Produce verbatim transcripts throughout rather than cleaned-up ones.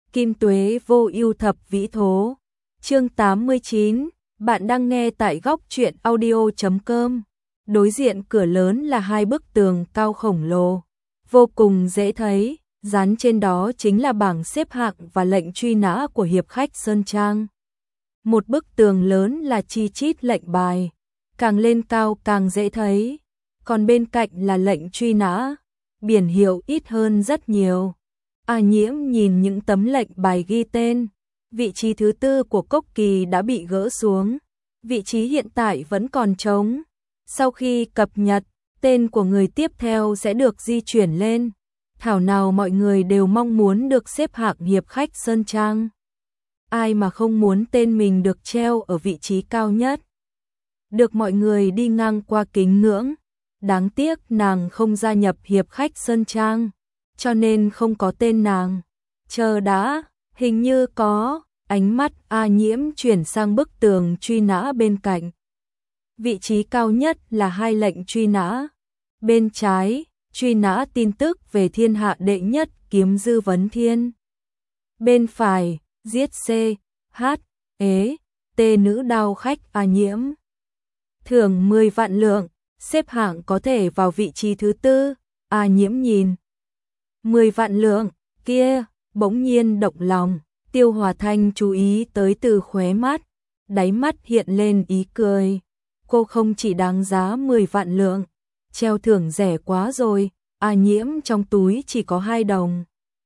Kim tuế vô ưu thập vĩ thố. Chương tám mươi chín, bạn đang nghe tại góc truyện audio chấm com. Đối diện cửa lớn là hai bức tường cao khổng lồ, vô cùng dễ thấy, dán trên đó chính là bảng xếp hạng và lệnh truy nã của hiệp khách Sơn Trang. Một bức tường lớn là chi chít lệnh bài, càng lên cao càng dễ thấy, còn bên cạnh là lệnh truy nã, biển hiệu ít hơn rất nhiều. A Nhiễm nhìn những tấm lệnh bài ghi tên, vị trí thứ tư của Cốc Kỳ đã bị gỡ xuống, vị trí hiện tại vẫn còn trống. Sau khi cập nhật, tên của người tiếp theo sẽ được di chuyển lên. Thảo nào mọi người đều mong muốn được xếp hạng hiệp khách Sơn Trang. Ai mà không muốn tên mình được treo ở vị trí cao nhất, được mọi người đi ngang qua kính ngưỡng. Đáng tiếc nàng không gia nhập hiệp khách Sơn Trang, cho nên không có tên nàng. Chờ đã, hình như có. Ánh mắt A Nhiễm chuyển sang bức tường truy nã bên cạnh. Vị trí cao nhất là hai lệnh truy nã. Bên trái, truy nã tin tức về thiên hạ đệ nhất kiếm dư vấn thiên. Bên phải, giết C, H, ế, T nữ đao khách A Nhiễm. Thưởng mười vạn lượng, xếp hạng có thể vào vị trí thứ tư. A Nhiễm nhìn. mười vạn lượng, kia, bỗng nhiên động lòng. Tiêu Hòa Thanh chú ý tới từ khóe mắt, đáy mắt hiện lên ý cười. Cô không chỉ đáng giá mười vạn lượng, treo thưởng rẻ quá rồi. A Nhiễm trong túi chỉ có hai đồng.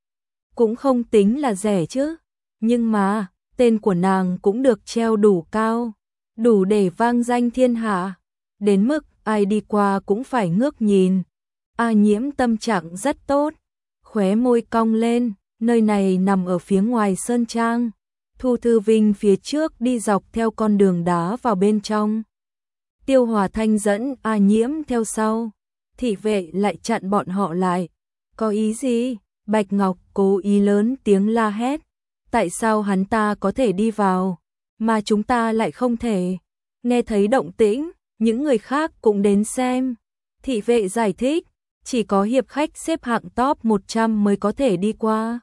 Cũng không tính là rẻ chứ, nhưng mà tên của nàng cũng được treo đủ cao, đủ để vang danh thiên hạ, đến mức ai đi qua cũng phải ngước nhìn. A Nhiễm tâm trạng rất tốt, khóe môi cong lên. Nơi này nằm ở phía ngoài Sơn Trang, Thu Thư Vinh phía trước đi dọc theo con đường đá vào bên trong. Tiêu Hòa Thanh dẫn A Nhiễm theo sau, thị vệ lại chặn bọn họ lại. Có ý gì? Bạch Ngọc cố ý lớn tiếng la hét. Tại sao hắn ta có thể đi vào, mà chúng ta lại không thể? Nghe thấy động tĩnh, những người khác cũng đến xem. Thị vệ giải thích, chỉ có hiệp khách xếp hạng top một trăm mới có thể đi qua.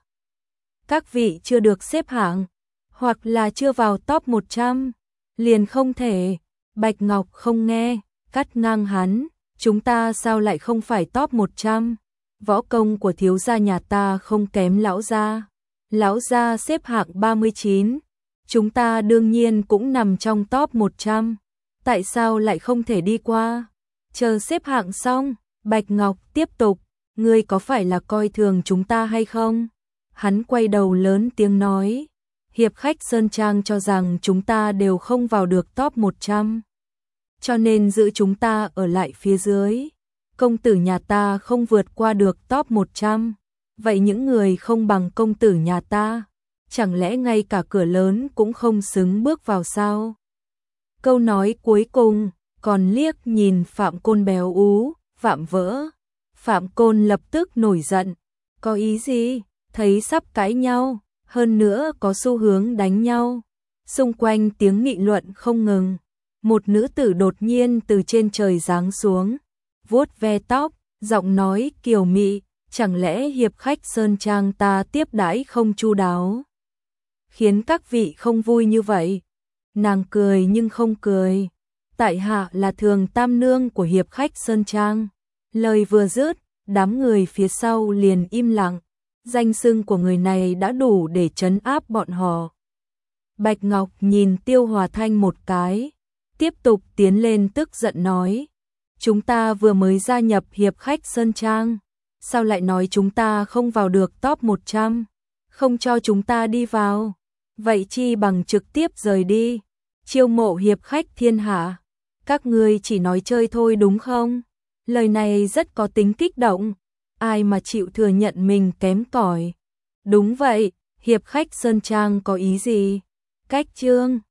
Các vị chưa được xếp hạng, hoặc là chưa vào top một trăm, liền không thể. Bạch Ngọc không nghe, cắt ngang hắn, chúng ta sao lại không phải top một trăm? Võ công của thiếu gia nhà ta không kém lão gia. Lão gia xếp hạng ba mươi chín, chúng ta đương nhiên cũng nằm trong top một trăm. Tại sao lại không thể đi qua? Chờ xếp hạng xong, Bạch Ngọc tiếp tục, ngươi có phải là coi thường chúng ta hay không? Hắn quay đầu lớn tiếng nói, hiệp khách Sơn Trang cho rằng chúng ta đều không vào được top một trăm, cho nên giữ chúng ta ở lại phía dưới. Công tử nhà ta không vượt qua được top một trăm, vậy những người không bằng công tử nhà ta, chẳng lẽ ngay cả cửa lớn cũng không xứng bước vào sao? Câu nói cuối cùng còn liếc nhìn Phạm Côn béo ú, Phạm vỡ. Phạm Côn lập tức nổi giận, có ý gì? Thấy sắp cãi nhau, hơn nữa có xu hướng đánh nhau. Xung quanh tiếng nghị luận không ngừng. Một nữ tử đột nhiên từ trên trời giáng xuống, vuốt ve tóc, giọng nói kiều mị, chẳng lẽ hiệp khách Sơn Trang ta tiếp đãi không chu đáo, khiến các vị không vui như vậy? Nàng cười nhưng không cười. Tại hạ là Thường Tam Nương của hiệp khách Sơn Trang. Lời vừa dứt, đám người phía sau liền im lặng. Danh xưng của người này đã đủ để trấn áp bọn họ. Bạch Ngọc nhìn Tiêu Hòa Thanh một cái, tiếp tục tiến lên tức giận nói, chúng ta vừa mới gia nhập hiệp khách Sơn Trang, sao lại nói chúng ta không vào được top một trăm, không cho chúng ta đi vào, vậy chi bằng trực tiếp rời đi, chiêu mộ hiệp khách thiên hạ, các ngươi chỉ nói chơi thôi đúng không? Lời này rất có tính kích động. Ai mà chịu thừa nhận mình kém cỏi? Đúng vậy, hiệp khách Sơn Trang có ý gì? Cách chương